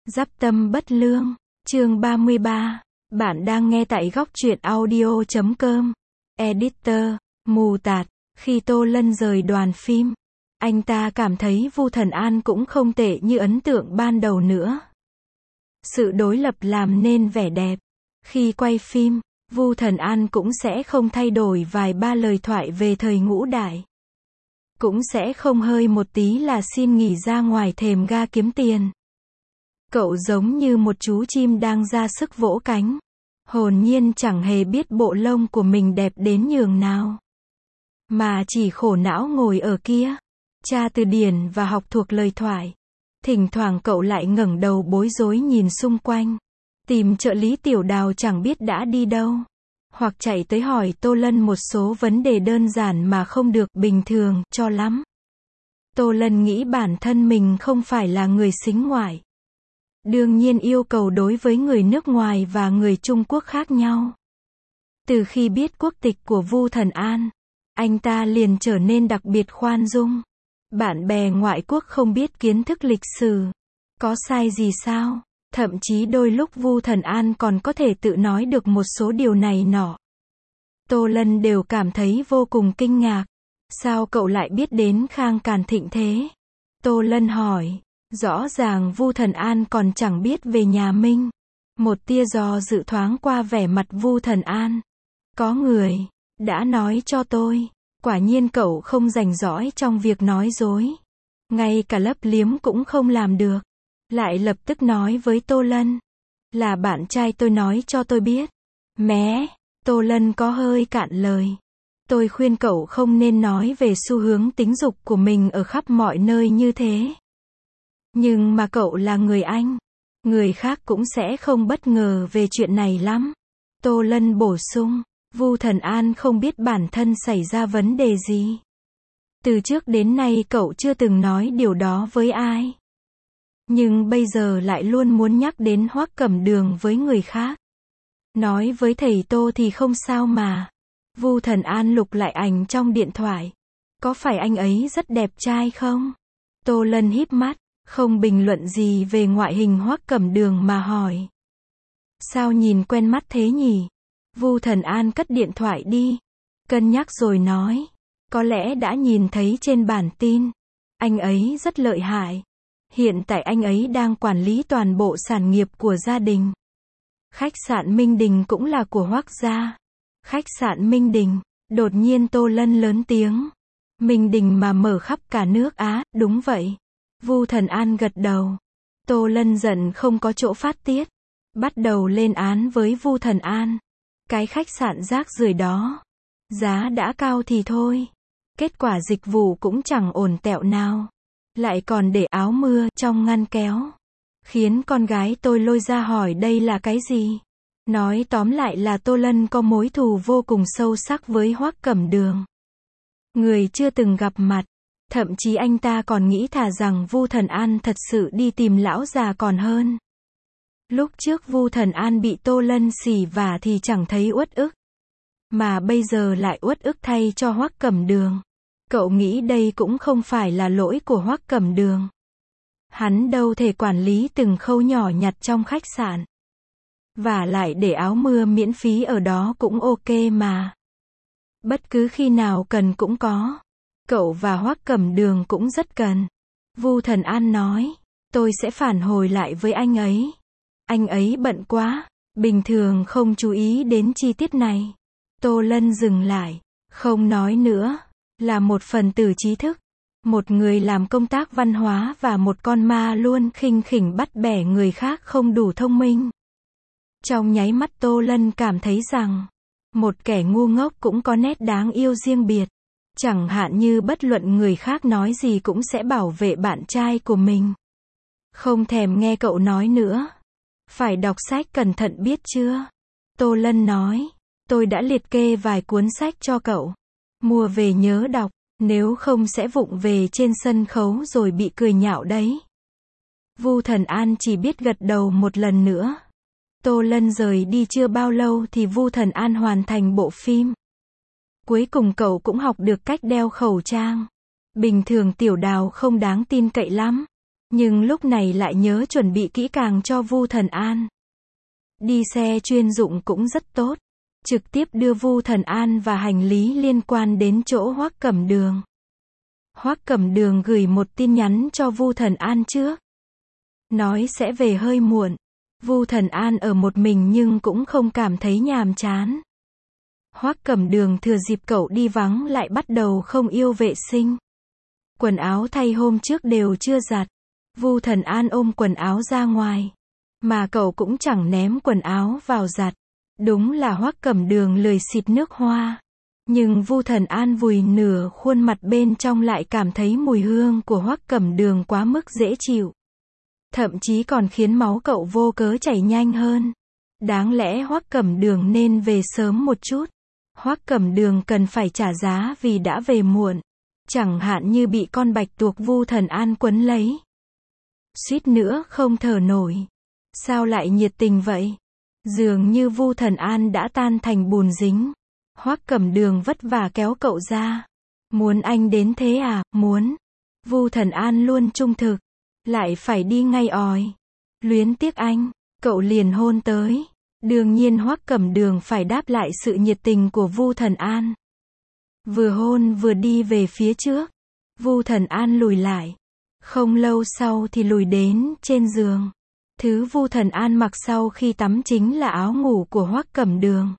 Dắp tâm bất lương, chương 33. Bạn đang nghe tại góc truyện audio.com. Editor, mù tạt. Khi Tô Lân rời đoàn phim, anh ta cảm thấy Vu Thần An cũng không tệ như ấn tượng ban đầu nữa. Sự đối lập làm nên vẻ đẹp. Khi quay phim, Vu Thần An cũng sẽ không thay đổi vài ba lời thoại về thời ngũ đại. Cũng sẽ không hơi một tí là xin nghỉ ra ngoài thềm ga kiếm tiền. Cậu giống như một chú chim đang ra sức vỗ cánh. Hồn nhiên chẳng hề biết bộ lông của mình đẹp đến nhường nào. Mà chỉ khổ não ngồi ở kia, tra từ điển và học thuộc lời thoại. Thỉnh thoảng cậu lại ngẩng đầu bối rối nhìn xung quanh. Tìm trợ lý Tiểu Đào chẳng biết đã đi đâu. Hoặc chạy tới hỏi Tô Lân một số vấn đề đơn giản mà không được bình thường cho lắm. Tô Lân nghĩ bản thân mình không phải là người sính ngoại. Đương nhiên yêu cầu đối với người nước ngoài và người Trung Quốc khác nhau. Từ khi biết quốc tịch của Vu Thần An, anh ta liền trở nên đặc biệt khoan dung. Bạn bè ngoại quốc không biết kiến thức lịch sử. Có sai gì sao? Thậm chí đôi lúc Vu Thần An còn có thể tự nói được một số điều này nọ. Tô Lân đều cảm thấy vô cùng kinh ngạc. Sao cậu lại biết đến Khang Càn Thịnh thế? Tô Lân hỏi. Rõ ràng Vu Thần An còn chẳng biết về nhà Minh. Một tia do dự thoáng qua vẻ mặt Vu Thần An. Có người đã nói cho tôi. Quả nhiên cậu không rành rõi trong việc nói dối. Ngay cả lấp liếm cũng không làm được. Lại lập tức nói với Tô Lân. Là bạn trai tôi nói cho tôi biết. Mé, Tô Lân có hơi cạn lời. Tôi khuyên cậu không nên nói về xu hướng tính dục của mình ở khắp mọi nơi như thế. Nhưng mà cậu là người Anh. Người khác cũng sẽ không bất ngờ về chuyện này lắm. Tô Lân bổ sung. Vu Thần An không biết bản thân xảy ra vấn đề gì. Từ trước đến nay cậu chưa từng nói điều đó với ai. Nhưng bây giờ lại luôn muốn nhắc đến Hoắc Cẩm Đường với người khác. Nói với thầy Tô thì không sao mà. Vu Thần An lục lại ảnh trong điện thoại. Có phải anh ấy rất đẹp trai không? Tô Lân híp mắt, không bình luận gì về ngoại hình Hoắc Cẩm Đường mà hỏi. Sao nhìn quen mắt thế nhỉ? Vu Thần An cất điện thoại đi. Cân nhắc rồi nói. Có lẽ đã nhìn thấy trên bản tin. Anh ấy rất lợi hại. Hiện tại anh ấy đang quản lý toàn bộ sản nghiệp của gia đình. Khách sạn Minh Đình cũng là của Hoắc gia. Khách sạn Minh Đình. Đột nhiên Tô Lân lớn tiếng. Minh Đình mà mở khắp cả nước Á, đúng vậy. Vu Thần An gật đầu. Tô Lân giận không có chỗ phát tiết. Bắt đầu lên án với Vu Thần An. Cái khách sạn rác rưởi đó. Giá đã cao thì thôi. Kết quả dịch vụ cũng chẳng ổn tẹo nào. Lại còn để áo mưa trong ngăn kéo. Khiến con gái tôi lôi ra hỏi đây là cái gì. Nói tóm lại là Tô Lân có mối thù vô cùng sâu sắc với Hoắc Cẩm Đường. Người chưa từng gặp mặt. Thậm chí anh ta còn nghĩ thà rằng Vu Thần An thật sự đi tìm lão già còn hơn. Lúc trước Vu Thần An bị Tô Lân xỉ vả thì chẳng thấy uất ức. Mà bây giờ lại uất ức thay cho Hoắc Cẩm Đường. Cậu nghĩ đây cũng không phải là lỗi của Hoắc Cẩm Đường. Hắn đâu thể quản lý từng khâu nhỏ nhặt trong khách sạn. Và lại để áo mưa miễn phí ở đó cũng ok mà. Bất cứ khi nào cần cũng có. Cậu và Hoắc Cẩm Đường cũng rất cần. Vu Thần An nói. Tôi sẽ phản hồi lại với anh ấy. Anh ấy bận quá. Bình thường không chú ý đến chi tiết này. Tô Lân dừng lại. Không nói nữa. Là một phần tử trí thức. Một người làm công tác văn hóa và một con ma luôn khinh khỉnh bắt bẻ người khác không đủ thông minh. Trong nháy mắt Tô Lân cảm thấy rằng. Một kẻ ngu ngốc cũng có nét đáng yêu riêng biệt. Chẳng hạn như bất luận người khác nói gì cũng sẽ bảo vệ bạn trai của mình. Không thèm nghe cậu nói nữa. Phải đọc sách cẩn thận biết chưa? Tô Lân nói. Tôi đã liệt kê vài cuốn sách cho cậu. Mua về nhớ đọc, nếu không sẽ vụng về trên sân khấu rồi bị cười nhạo đấy. Vu Thần An chỉ biết gật đầu một lần nữa. Tô Lân rời đi chưa bao lâu thì Vu Thần An hoàn thành bộ phim. Cuối cùng cậu cũng học được cách đeo khẩu trang. Bình thường Tiểu Đào không đáng tin cậy lắm. Nhưng lúc này lại nhớ chuẩn bị kỹ càng cho Vu Thần An. Đi xe chuyên dụng cũng rất tốt. Trực tiếp đưa Vu Thần An và hành lý liên quan đến chỗ Hoắc Cẩm Đường. Hoắc Cẩm Đường gửi một tin nhắn cho Vu Thần An trước. Nói sẽ về hơi muộn. Vu Thần An ở một mình nhưng cũng không cảm thấy nhàm chán. Hoắc Cẩm Đường thừa dịp cậu đi vắng lại bắt đầu không yêu vệ sinh. Quần áo thay hôm trước đều chưa giặt. Vu Thần An ôm quần áo ra ngoài. Mà cậu cũng chẳng ném quần áo vào giặt. Đúng là Hoắc Cẩm Đường lười xịt nước hoa. Nhưng Vu Thần An vùi nửa khuôn mặt bên trong lại cảm thấy mùi hương của Hoắc Cẩm Đường quá mức dễ chịu. Thậm chí còn khiến máu cậu vô cớ chảy nhanh hơn. Đáng lẽ Hoắc Cẩm Đường nên về sớm một chút. Hoắc Cẩm Đường cần phải trả giá vì đã về muộn. Chẳng hạn như bị con bạch tuộc Vu Thần An quấn lấy. Suýt nữa không thở nổi. Sao lại nhiệt tình vậy? Dường như Vu Thần An đã tan thành bùn dính. Hoắc Cẩm Đường vất vả kéo cậu ra. Muốn anh đến thế à? Muốn. Vu Thần An luôn trung thực. Lại phải đi ngay òi. Luyến tiếc anh. Cậu liền hôn tới. Đương nhiên Hoắc Cẩm Đường phải đáp lại sự nhiệt tình của Vu Thần An. Vừa hôn vừa đi về phía trước. Vu Thần An lùi lại. Không lâu sau thì lùi đến trên giường. Thứ Vu Thần An mặc sau khi tắm chính là áo ngủ của Hoắc Cẩm Đường.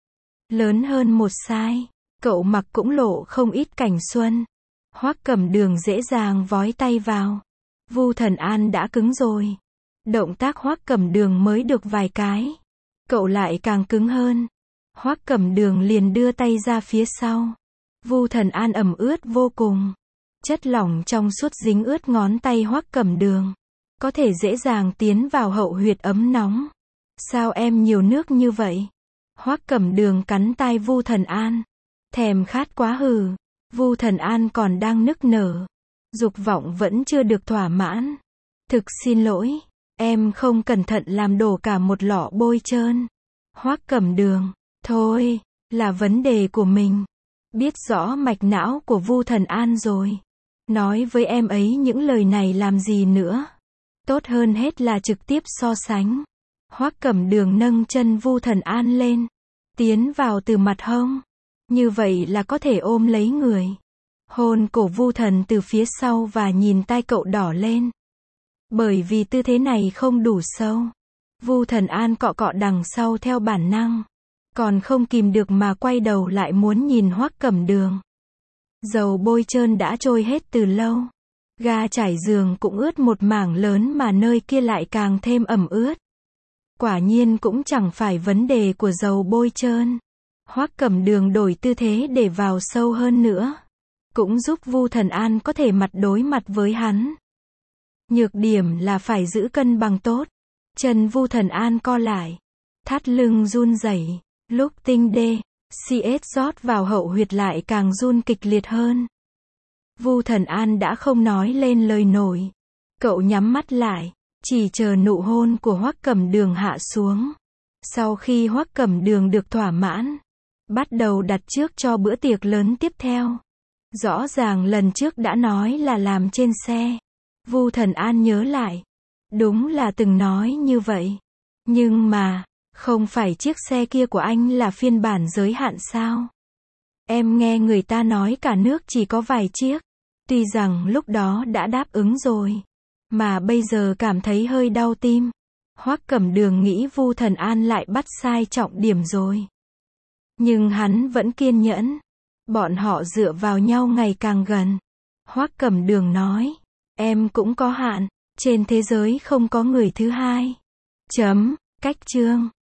Lớn hơn một size, cậu mặc cũng lộ không ít cảnh xuân. Hoắc Cẩm Đường dễ dàng vói tay vào. Vu Thần An đã cứng rồi. Động tác Hoắc Cẩm Đường mới được vài cái. Cậu lại càng cứng hơn. Hoắc Cẩm Đường liền đưa tay ra phía sau. Vu Thần An ẩm ướt vô cùng. Chất lỏng trong suốt dính ướt ngón tay Hoắc Cẩm Đường. Có thể dễ dàng tiến vào hậu huyệt ấm nóng. Sao em nhiều nước như vậy? Hoắc Cẩm Đường cắn tai Vu Thần An. Thèm khát quá hừ. Vu Thần An còn đang nức nở. Dục vọng vẫn chưa được thỏa mãn. Thực xin lỗi. Em không cẩn thận làm đổ cả một lọ bôi trơn. Hoắc Cẩm Đường. Thôi, là vấn đề của mình. Biết rõ mạch não của Vu Thần An rồi. Nói với em ấy những lời này làm gì nữa. Tốt hơn hết là trực tiếp so sánh. Hoắc Cẩm Đường nâng chân Vu Thần An lên. Tiến vào từ mặt hông. Như vậy là có thể ôm lấy người. Hôn cổ Vu Thần từ phía sau và nhìn tai cậu đỏ lên. Bởi vì tư thế này không đủ sâu. Vu Thần An cọ cọ đằng sau theo bản năng. Còn không kìm được mà quay đầu lại muốn nhìn Hoắc Cẩm Đường. Dầu bôi trơn đã trôi hết từ lâu. Ga trải giường cũng ướt một mảng lớn mà nơi kia lại càng thêm ẩm ướt. Quả nhiên cũng chẳng phải vấn đề của dầu bôi trơn. Hoắc Cẩm Đường đổi tư thế để vào sâu hơn nữa. Cũng giúp Vu Thần An có thể mặt đối mặt với hắn. Nhược điểm là phải giữ cân bằng tốt. Chân Vu Thần An co lại. Thắt lưng run rẩy. Lúc tinh đê, CS rót vào hậu huyệt lại càng run kịch liệt hơn. Vu Thần An đã không nói lên lời nổi. Cậu nhắm mắt lại, chỉ chờ nụ hôn của Hoắc Cẩm Đường hạ xuống. Sau khi Hoắc Cẩm Đường được thỏa mãn, bắt đầu đặt trước cho bữa tiệc lớn tiếp theo. Rõ ràng lần trước đã nói là làm trên xe. Vu Thần An nhớ lại. Đúng là từng nói như vậy. Nhưng mà, không phải chiếc xe kia của anh là phiên bản giới hạn sao? Em nghe người ta nói cả nước chỉ có vài chiếc. Tuy rằng lúc đó đã đáp ứng rồi. Mà bây giờ cảm thấy hơi đau tim. Hoắc Cẩm Đường nghĩ Vu Thần An lại bắt sai trọng điểm rồi. Nhưng hắn vẫn kiên nhẫn. Bọn họ dựa vào nhau ngày càng gần. Hoắc Cẩm Đường nói. Em cũng có hạn. Trên thế giới không có người thứ hai. Cách chương.